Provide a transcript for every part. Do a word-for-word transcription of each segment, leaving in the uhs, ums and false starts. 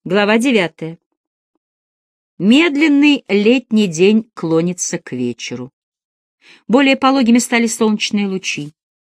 Глава девятая. Медленный летний день клонится к вечеру. Более пологими стали солнечные лучи.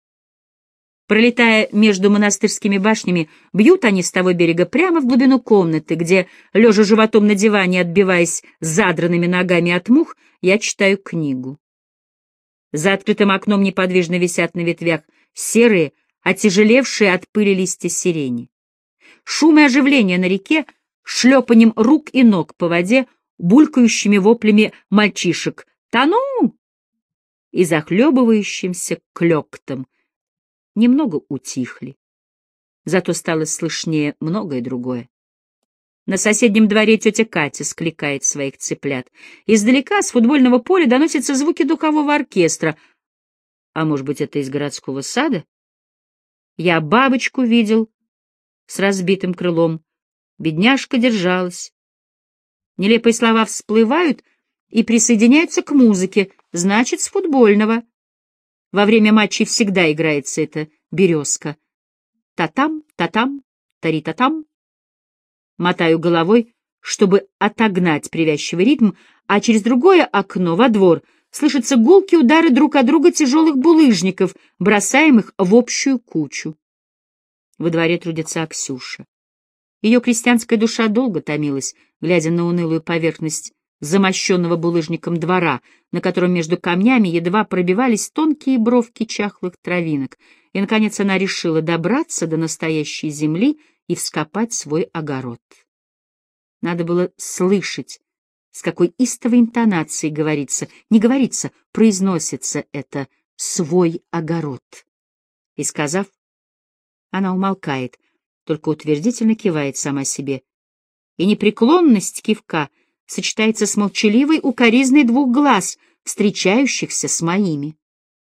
Пролетая между монастырскими башнями, бьют они с того берега прямо в глубину комнаты, где, лежа животом на диване, отбиваясь задранными ногами от мух, я читаю книгу. За открытым окном неподвижно висят на ветвях серые, отяжелевшие от пыли листья сирени. Шум и оживление на реке, шлепанием рук и ног по воде, булькающими воплями мальчишек «Тону!» и захлебывающимся клёктом немного утихли. Зато стало слышнее многое другое. На соседнем дворе тетя Катя скликает своих цыплят. Издалека, с футбольного поля, доносятся звуки духового оркестра. А может быть, это из городского сада? Я бабочку видел с разбитым крылом. Бедняжка держалась. Нелепые слова всплывают и присоединяются к музыке, значит, с футбольного. Во время матчей всегда играется эта березка. Та-там, та-там, тари-та-там. Мотаю головой, чтобы отогнать привязчивый ритм, а через другое окно во двор слышатся гулкие удары друг от друга тяжелых булыжников, бросаемых в общую кучу. Во дворе трудится Аксюша. Ее крестьянская душа долго томилась, глядя на унылую поверхность замощенного булыжником двора, на котором между камнями едва пробивались тонкие бровки чахлых травинок, и, наконец, она решила добраться до настоящей земли и вскопать свой огород. Надо было слышать, с какой истовой интонацией говорится, не говорится, произносится это «свой огород». И, сказав, она умолкает, только утвердительно кивает сама себе. И непреклонность кивка сочетается с молчаливой укоризной двух глаз, встречающихся с моими.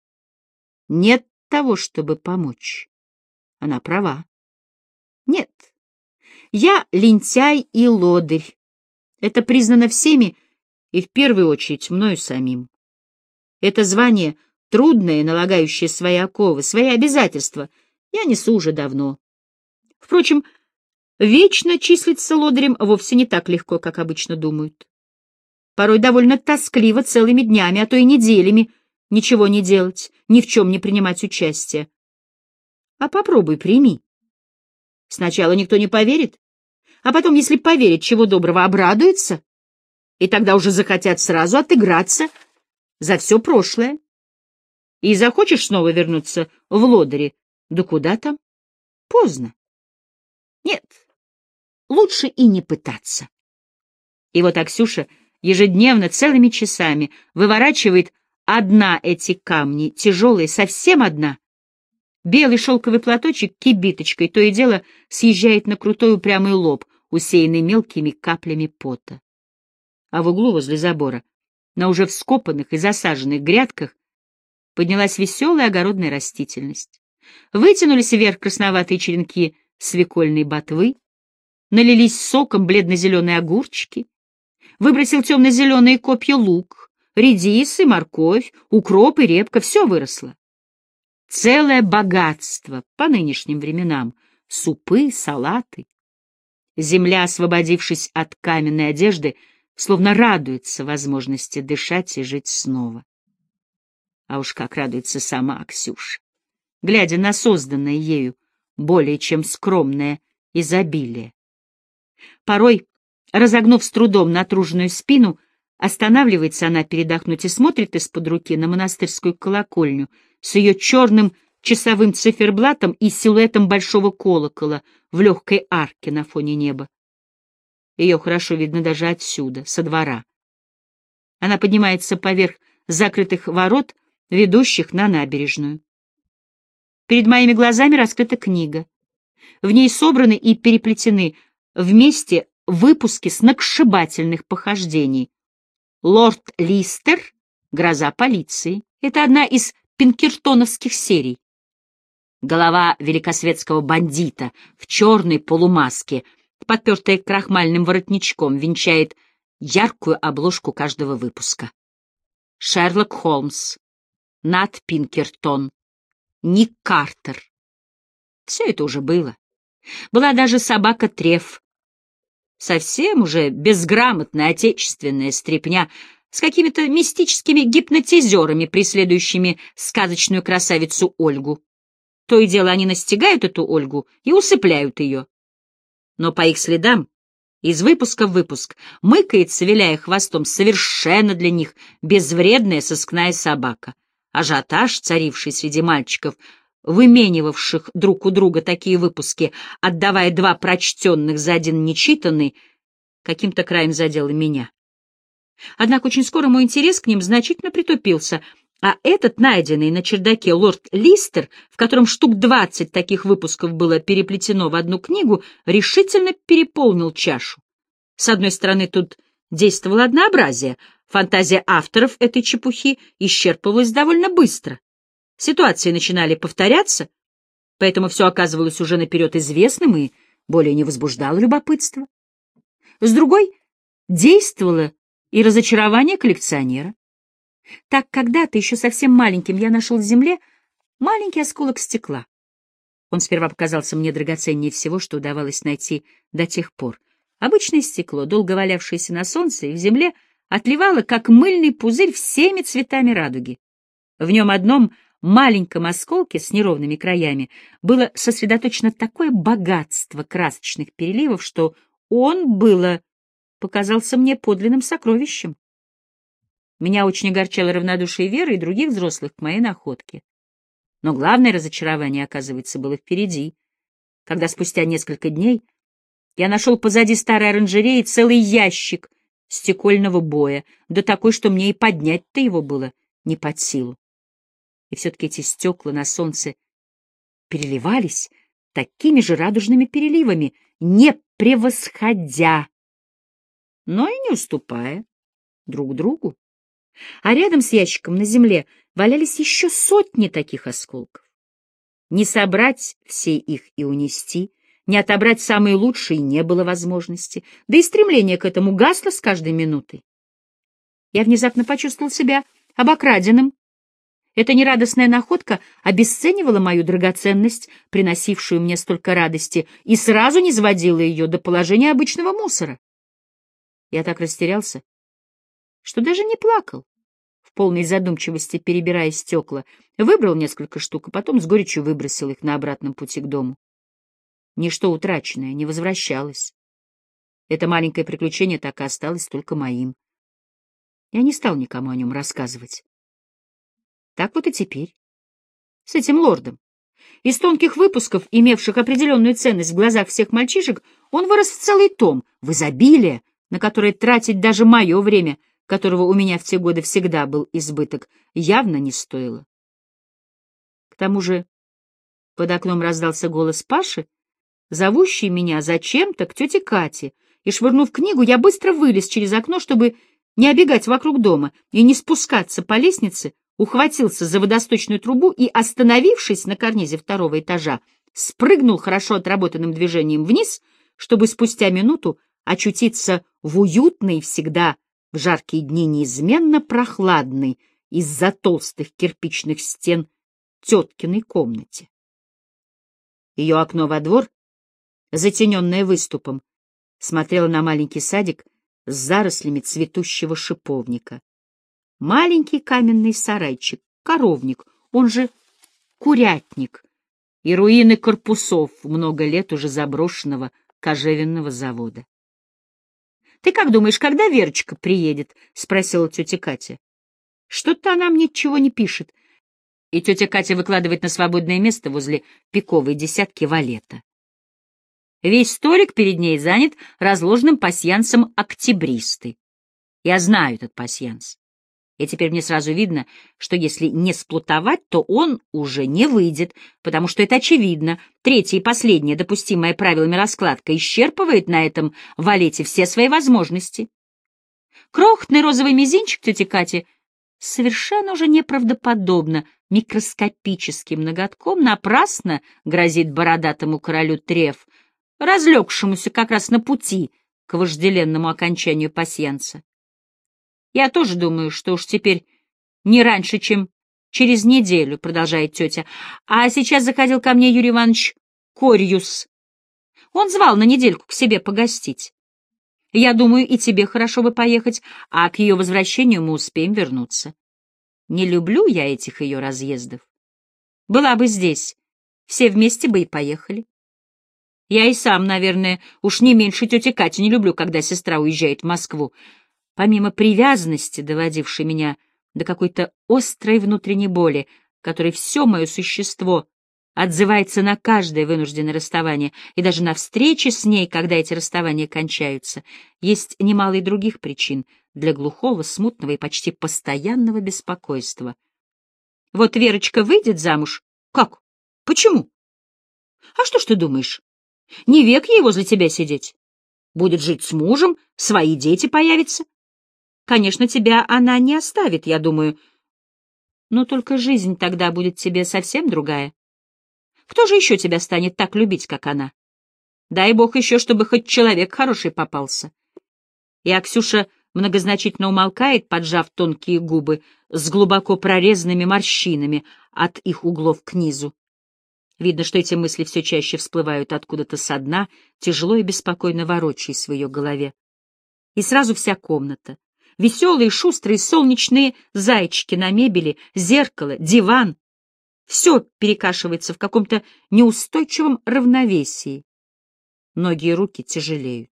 Нет того, чтобы помочь. Она права. Нет. Я лентяй и лодырь. Это признано всеми и в первую очередь мною самим. Это звание, трудное, налагающее свои оковы, свои обязательства, я несу уже давно. Впрочем, вечно числиться лодырем вовсе не так легко, как обычно думают. Порой довольно тоскливо целыми днями, а то и неделями ничего не делать, ни в чем не принимать участие. А попробуй прими. Сначала никто не поверит, а потом, если поверит, чего доброго, обрадуется, и тогда уже захотят сразу отыграться за все прошлое. И захочешь снова вернуться в лодыри, да куда там? Поздно. Нет, лучше и не пытаться. И вот Аксюша ежедневно целыми часами выворачивает одна эти камни, тяжелые, совсем одна. Белый шелковый платочек кибиточкой то и дело съезжает на крутой упрямый лоб, усеянный мелкими каплями пота. А в углу возле забора, на уже вскопанных и засаженных грядках, поднялась веселая огородная растительность. Вытянулись вверх красноватые черенки свекольной ботвы, налились соком бледно-зеленые огурчики, выбросил темно-зеленые копья лук, редис и морковь, укроп и репка, все выросло. Целое богатство по нынешним временам, супы, салаты. Земля, освободившись от каменной одежды, словно радуется возможности дышать и жить снова. А уж как радуется сама Аксюша, глядя на созданное ею более чем скромное изобилие. Порой, разогнув с трудом натруженную спину, останавливается она передохнуть и смотрит из-под руки на монастырскую колокольню с ее черным часовым циферблатом и силуэтом большого колокола в легкой арке на фоне неба. Ее хорошо видно даже отсюда, со двора. Она поднимается поверх закрытых ворот, ведущих на набережную. Перед моими глазами раскрыта книга. В ней собраны и переплетены вместе выпуски сногсшибательных похождений. «Лорд Листер. Гроза полиции». Это одна из пинкертоновских серий. Голова великосветского бандита в черной полумаске, подпертая крахмальным воротничком, венчает яркую обложку каждого выпуска. Шерлок Холмс, Нат Пинкертон, Ник Картер. Все это уже было. Была даже собака Треф. Совсем уже безграмотная отечественная стряпня с какими-то мистическими гипнотизерами, преследующими сказочную красавицу Ольгу. То и дело они настигают эту Ольгу и усыпляют ее. Но по их следам из выпуска в выпуск мыкается, виляя хвостом, совершенно для них безвредная сыскная собака. Ажиотаж, царивший среди мальчиков, выменивавших друг у друга такие выпуски, отдавая два прочтенных за один нечитанный, каким-то краем задел и меня. Однако очень скоро мой интерес к ним значительно притупился, а этот найденный на чердаке лорд Листер, в котором штук двадцать таких выпусков было переплетено в одну книгу, решительно переполнил чашу. С одной стороны, тут действовало однообразие, фантазия авторов этой чепухи исчерпывалась довольно быстро. Ситуации начинали повторяться, поэтому все оказывалось уже наперед известным и более не возбуждало любопытства. С другой, действовало и разочарование коллекционера. Так когда-то, еще совсем маленьким, я нашел в земле маленький осколок стекла. Он сперва показался мне драгоценнее всего, что удавалось найти до тех пор. Обычное стекло, долго валявшееся на солнце и в земле, отливало, как мыльный пузырь, всеми цветами радуги. В нем одном маленьком осколке с неровными краями было сосредоточено такое богатство красочных переливов, что он было показался мне подлинным сокровищем. Меня очень огорчало равнодушие Веры и других взрослых к моей находке. Но главное разочарование, оказывается, было впереди, когда спустя несколько дней я нашел позади старой оранжереи целый ящик стекольного боя, да такой, что мне и поднять-то его было не под силу. И все-таки эти стекла на солнце переливались такими же радужными переливами, не превосходя, но и не уступая друг другу. А рядом с ящиком на земле валялись еще сотни таких осколков. Не собрать все их и унести, не отобрать самые лучшие не было возможности, да и стремление к этому гасло с каждой минутой. Я внезапно почувствовал себя обокраденным. Эта нерадостная находка обесценивала мою драгоценность, приносившую мне столько радости, и сразу не сводила ее до положения обычного мусора. Я так растерялся, что даже не плакал, в полной задумчивости перебирая стекла, выбрал несколько штук, а потом с горечью выбросил их на обратном пути к дому. Ничто утраченное не возвращалось. Это маленькое приключение так и осталось только моим. Я не стал никому о нем рассказывать. Так вот и теперь. С этим лордом. Из тонких выпусков, имевших определенную ценность в глазах всех мальчишек, он вырос в целый том, в изобилие, на которое тратить даже мое время, которого у меня в те годы всегда был избыток, явно не стоило. К тому же под окном раздался голос Паши, зовущий меня зачем-то к тете Кате, и, швырнув книгу, я быстро вылез через окно, чтобы не обегать вокруг дома и не спускаться по лестнице, ухватился за водосточную трубу и, остановившись на карнизе второго этажа, спрыгнул хорошо отработанным движением вниз, чтобы спустя минуту очутиться в уютной, всегда в жаркие дни неизменно прохладной из-за толстых кирпичных стен теткиной комнате. Ее окно во двор, затененное выступом, смотрело на маленький садик с зарослями цветущего шиповника. Маленький каменный сарайчик, коровник, он же курятник, и руины корпусов много лет уже заброшенного кожевенного завода. — Ты как думаешь, когда Верочка приедет? — спросила тетя Катя. — Что-то она мне ничего не пишет. И тетя Катя выкладывает на свободное место возле пиковой десятки валета. Весь столик перед ней занят разложенным пасьянсом октябристы. Я знаю этот пасьянс. И теперь мне сразу видно, что если не сплутовать, то он уже не выйдет, потому что это очевидно. Третье и последнее, допустимое правилами раскладка, исчерпывает на этом валете все свои возможности. Крохотный розовый мизинчик тети Кати совершенно уже неправдоподобно микроскопическим ноготком напрасно грозит бородатому королю Треф, разлегшемуся как раз на пути к вожделенному окончанию пасьянса. Я тоже думаю, что уж теперь не раньше, чем через неделю, — продолжает тетя. А сейчас заходил ко мне Юрий Иванович Корьюс. Он звал на недельку к себе погостить. Я думаю, и тебе хорошо бы поехать, а к ее возвращению мы успеем вернуться. Не люблю я этих ее разъездов. Была бы здесь, все вместе бы и поехали. Я и сам, наверное, уж не меньше тети Кати не люблю, когда сестра уезжает в Москву. Помимо привязанности, доводившей меня до какой-то острой внутренней боли, которой все мое существо отзывается на каждое вынужденное расставание и даже на встречи с ней, когда эти расставания кончаются, есть немало и других причин для глухого, смутного и почти постоянного беспокойства. Вот Верочка выйдет замуж. Как? Почему? А что ж ты думаешь? Не век ей возле тебя сидеть. Будет жить с мужем, свои дети появятся. Конечно, тебя она не оставит, я думаю, но только жизнь тогда будет тебе совсем другая. Кто же еще тебя станет так любить, как она? Дай бог еще, чтобы хоть человек хороший попался. И Аксюша многозначительно умолкает, поджав тонкие губы с глубоко прорезанными морщинами от их углов к низу. Видно, что эти мысли все чаще всплывают откуда-то со дна, тяжело и беспокойно ворочаясь в ее голове. И сразу вся комната. Веселые, шустрые, солнечные зайчики на мебели, зеркало, диван. Все перекашивается в каком-то неустойчивом равновесии. Ноги и руки тяжелеют.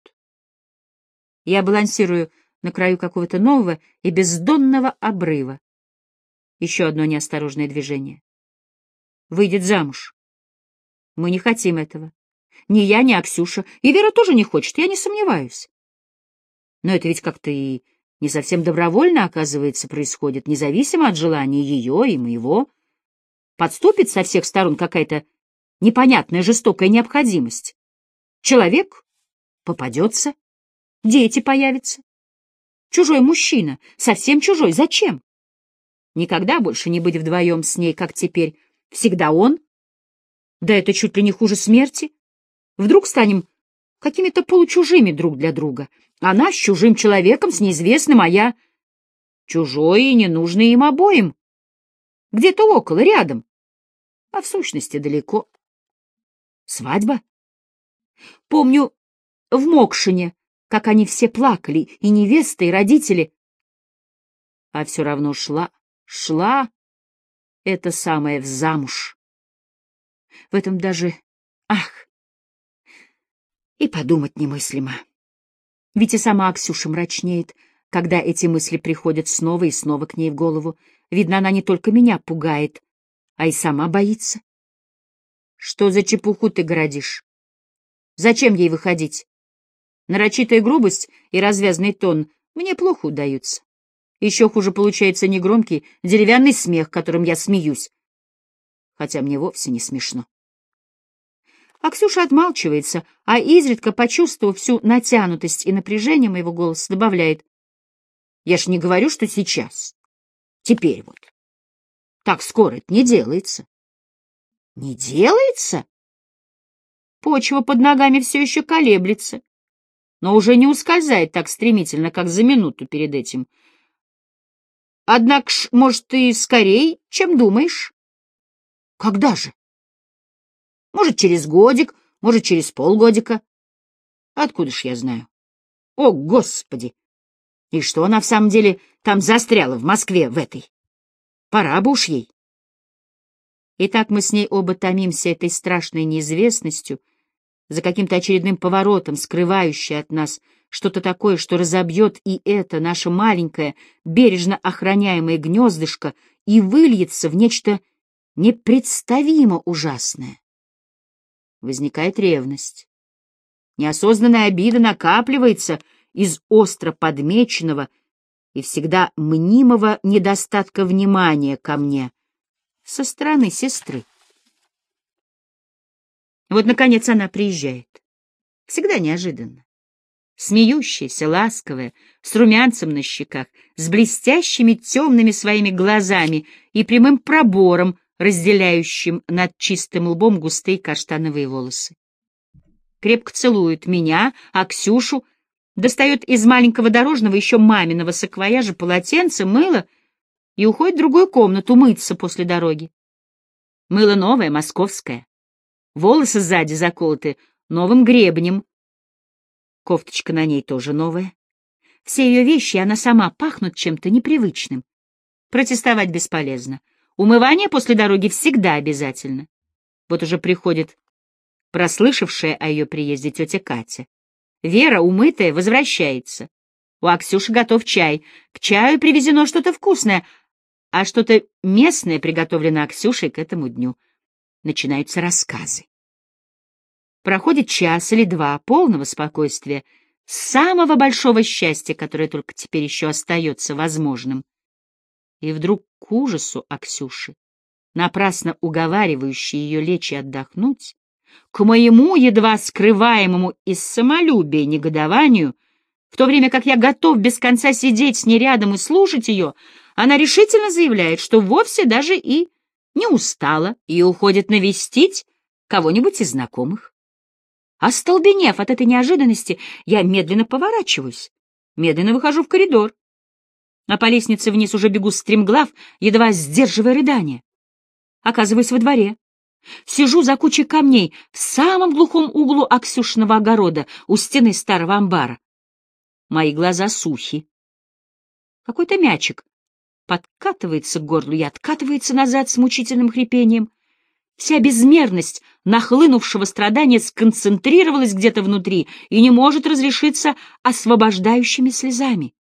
Я балансирую на краю какого-то нового и бездонного обрыва. Еще одно неосторожное движение. Выйдет замуж. Мы не хотим этого. Ни я, ни Аксюша. И Вера тоже не хочет, я не сомневаюсь. Но это ведь как-то и не совсем добровольно, оказывается, происходит, независимо от желания ее и моего. Подступит со всех сторон какая-то непонятная жестокая необходимость. Человек попадется, дети появятся. Чужой мужчина, совсем чужой. Зачем? Никогда больше не быть вдвоем с ней, как теперь. Всегда он. Да это чуть ли не хуже смерти. Вдруг станем какими-то получужими друг для друга. Она с чужим человеком, с неизвестным, а я чужой и ненужный им обоим. Где-то около, рядом. А в сущности далеко. Свадьба? Помню в Мокшине, как они все плакали, и невеста, и родители. А все равно шла, шла это самое в замуж. В этом даже... Ах! И подумать немыслимо. Ведь и сама Аксюша мрачнеет, когда эти мысли приходят снова и снова к ней в голову. Видно, она не только меня пугает, а и сама боится. Что за чепуху ты городишь? Зачем ей выходить? Нарочитая грубость и развязный тон мне плохо удаются. Еще хуже получается негромкий деревянный смех, которым я смеюсь, хотя мне вовсе не смешно. А Ксюша отмалчивается, а изредка, почувствовав всю натянутость и напряжение моего голоса, добавляет: «Я ж не говорю, что сейчас. Теперь вот. Так скоро это не делается». «Не делается?» Почва под ногами все еще колеблется, но уже не ускользает так стремительно, как за минуту перед этим. Однако ж, может, и скорей, чем думаешь. Когда же? Может, через годик, может, через полгодика. Откуда ж я знаю? О, Господи! И что она в самом деле там застряла в Москве в этой? Пора бы уж ей. И так мы с ней оба томимся этой страшной неизвестностью, за каким-то очередным поворотом, скрывающей от нас что-то такое, что разобьет и это наше маленькое, бережно охраняемое гнездышко и выльется в нечто непредставимо ужасное. Возникает ревность. Неосознанная обида накапливается из остро подмеченного и всегда мнимого недостатка внимания ко мне со стороны сестры. Вот, наконец, она приезжает. Всегда неожиданно. Смеющаяся, ласковая, с румянцем на щеках, с блестящими темными своими глазами и прямым пробором, разделяющим над чистым лбом густые каштановые волосы. Крепко целует меня, а Ксюшу, достает из маленького дорожного еще маминого саквояжа полотенце, мыло и уходит в другую комнату мыться после дороги. Мыло новое, московское. Волосы сзади заколоты новым гребнем. Кофточка на ней тоже новая. Все ее вещи, она сама, пахнут чем-то непривычным. Протестовать бесполезно. Умывание после дороги всегда обязательно. Вот уже приходит прослышавшая о ее приезде тетя Катя. Вера, умытая, возвращается. У Аксюши готов чай. К чаю привезено что-то вкусное, а что-то местное приготовлено Аксюшей к этому дню. Начинаются рассказы. Проходит час или два полного спокойствия, самого большого счастья, которое только теперь еще остается возможным. И вдруг к ужасу Аксюши, напрасно уговаривающей ее лечь и отдохнуть, к моему едва скрываемому из самолюбия негодованию, в то время как я готов без конца сидеть с ней рядом и слушать ее, она решительно заявляет, что вовсе даже и не устала и уходит навестить кого-нибудь из знакомых. Остолбенев от этой неожиданности, я медленно поворачиваюсь, медленно выхожу в коридор. А по лестнице вниз уже бегу стремглав, едва сдерживая рыдание. Оказываюсь во дворе. Сижу за кучей камней в самом глухом углу Аксюшиного огорода, у стены старого амбара. Мои глаза сухи. Какой-то мячик подкатывается к горлу и откатывается назад с мучительным хрипением. Вся безмерность нахлынувшего страдания сконцентрировалась где-то внутри и не может разрешиться освобождающими слезами.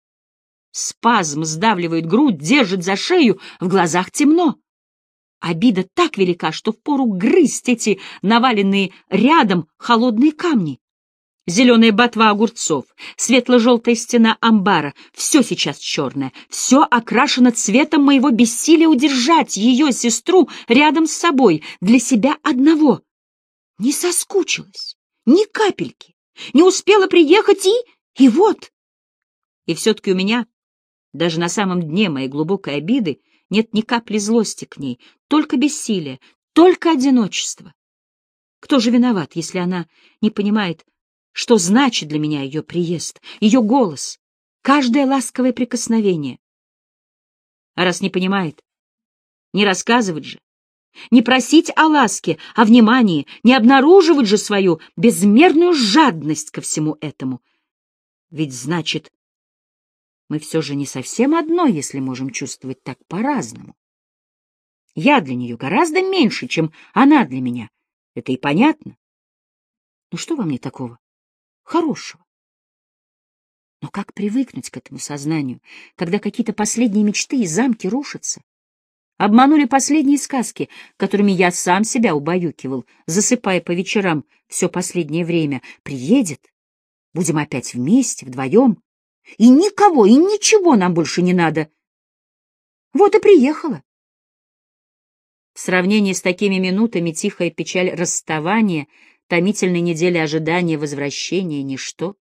Спазм сдавливает грудь, держит за шею, в глазах темно. Обида так велика, что впору грызть эти наваленные рядом холодные камни. Зеленая ботва огурцов, светло-желтая стена амбара — все сейчас черное, все окрашено цветом моего бессилия удержать ее, сестру, рядом с собой, для себя одного. Не соскучилась, ни капельки, не успела приехать и... и вот. И все-таки у меня, даже на самом дне моей глубокой обиды, нет ни капли злости к ней, только бессилие, только одиночество. Кто же виноват, если она не понимает, что значит для меня ее приезд, ее голос, каждое ласковое прикосновение? А раз не понимает, не рассказывать же, не просить о ласке, о внимании, не обнаруживать же свою безмерную жадность ко всему этому. Ведь значит, мы все же не совсем одно, если можем чувствовать так по-разному. Я для нее гораздо меньше, чем она для меня. Это и понятно. Ну что во мне такого хорошего? Но как привыкнуть к этому сознанию, когда какие-то последние мечты и замки рушатся? Обманули последние сказки, которыми я сам себя убаюкивал, засыпая по вечерам все последнее время. Приедет, будем опять вместе, вдвоем, и никого, и ничего нам больше не надо. Вот и приехала. В сравнении с такими минутами тихая печаль расставания, томительной недели ожидания возвращения — ничто.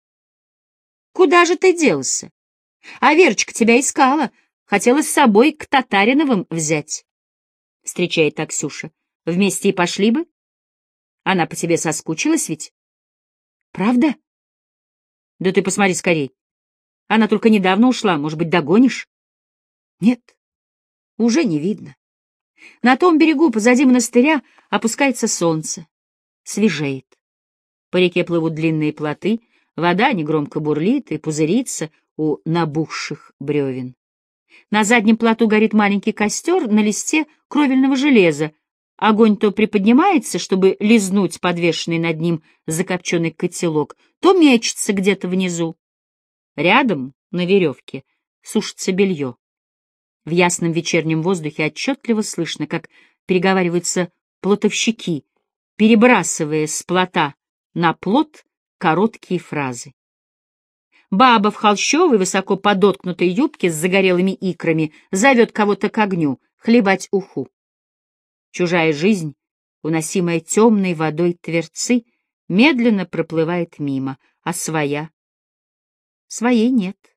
Куда же ты делся? А Верочка тебя искала, хотела с собой к Татариновым взять. Встречает Аксюша. Вместе и пошли бы. Она по тебе соскучилась ведь? Правда? Да ты посмотри скорей. Она только недавно ушла, может быть, догонишь? Нет, уже не видно. На том берегу, позади монастыря, опускается солнце. Свежеет. По реке плывут длинные плоты, вода негромко бурлит и пузырится у набухших бревен. На заднем плоту горит маленький костер на листе кровельного железа. Огонь то приподнимается, чтобы лизнуть подвешенный над ним закопченный котелок, то мечется где-то внизу. Рядом, на веревке, сушится белье. В ясном вечернем воздухе отчетливо слышно, как переговариваются плотовщики, перебрасывая с плота на плот короткие фразы. Баба в холщовой, высоко подоткнутой юбке с загорелыми икрами зовет кого-то к огню, хлебать уху. Чужая жизнь, уносимая темной водой Тверцы, медленно проплывает мимо, а своя? Своей нет.